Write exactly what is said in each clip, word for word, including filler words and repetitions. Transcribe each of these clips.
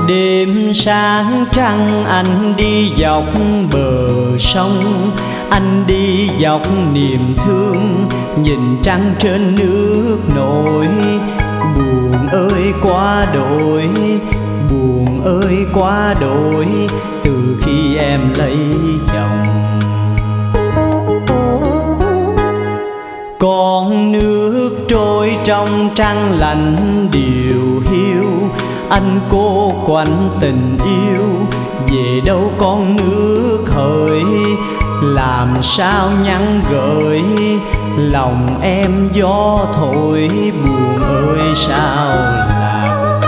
Đêm sáng trăng anh đi dọc bờ sông, anh đi dọc niềm thương, nhìn trăng trên nước nổi. Buồn ơi quá đổi, buồn ơi quá đổi, từ khi em lấy chồng. Con nước trôi trong trăng lạnh điều hiu, anh cô quạnh tình yêu, về đâu con nước hỡi, làm sao nhắn gửi, lòng em gió thổi, buồn ơi sao làm.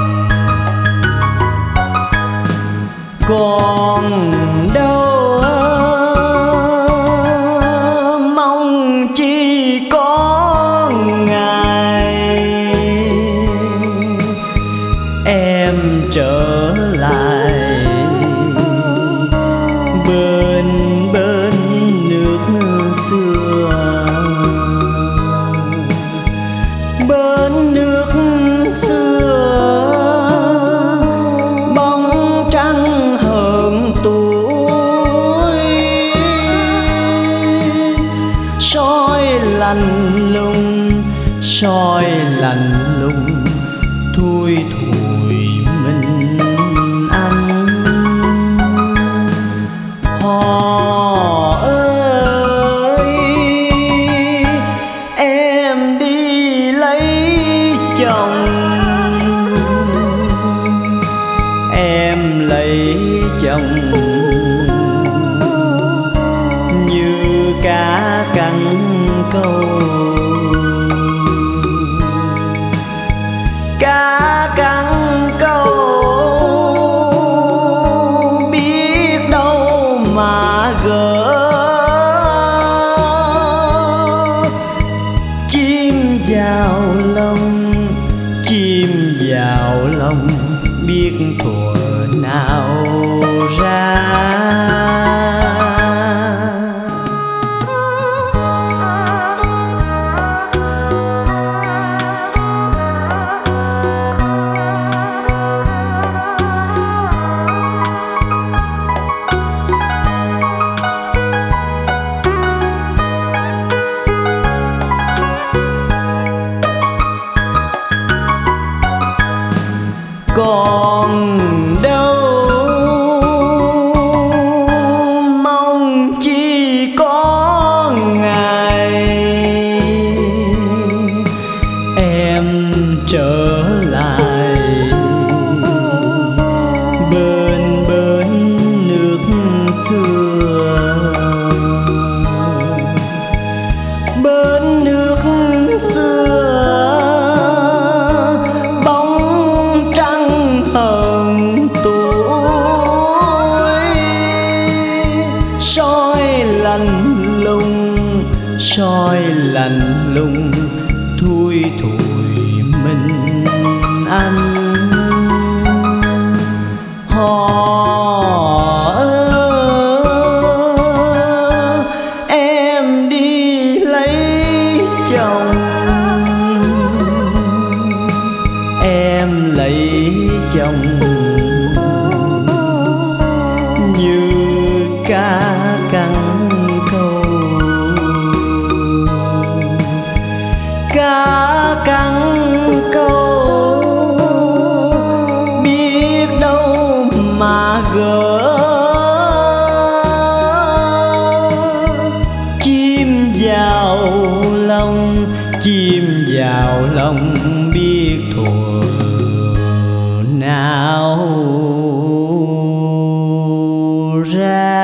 Còn đâu mong chi có ngày em trở lại bên bên nước xưa, bên nước xưa bóng trăng hơn tuổi, soi lạnh lùng, soi lạnh lùng thui thủi mình anh. Họ ơi em đi lấy chồng, em lấy chồng như cá cắn câu, cá cắn câu biết đâu mà gỡ. Chim vào lòng, chim vào lòng biết thuở nào ra. Còn đâu mong chi có ngày em trở lại bên bên nước xưa, bên nước xưa lạnh lùng, soi lạnh lùng thui thủi mình anh. Họ ơi em đi lấy chồng, em lấy chồng như cá cắn câu, cá cắn câu biết đâu mà gỡ. Chim vào lòng, chim vào lòng biết thuở nào ra.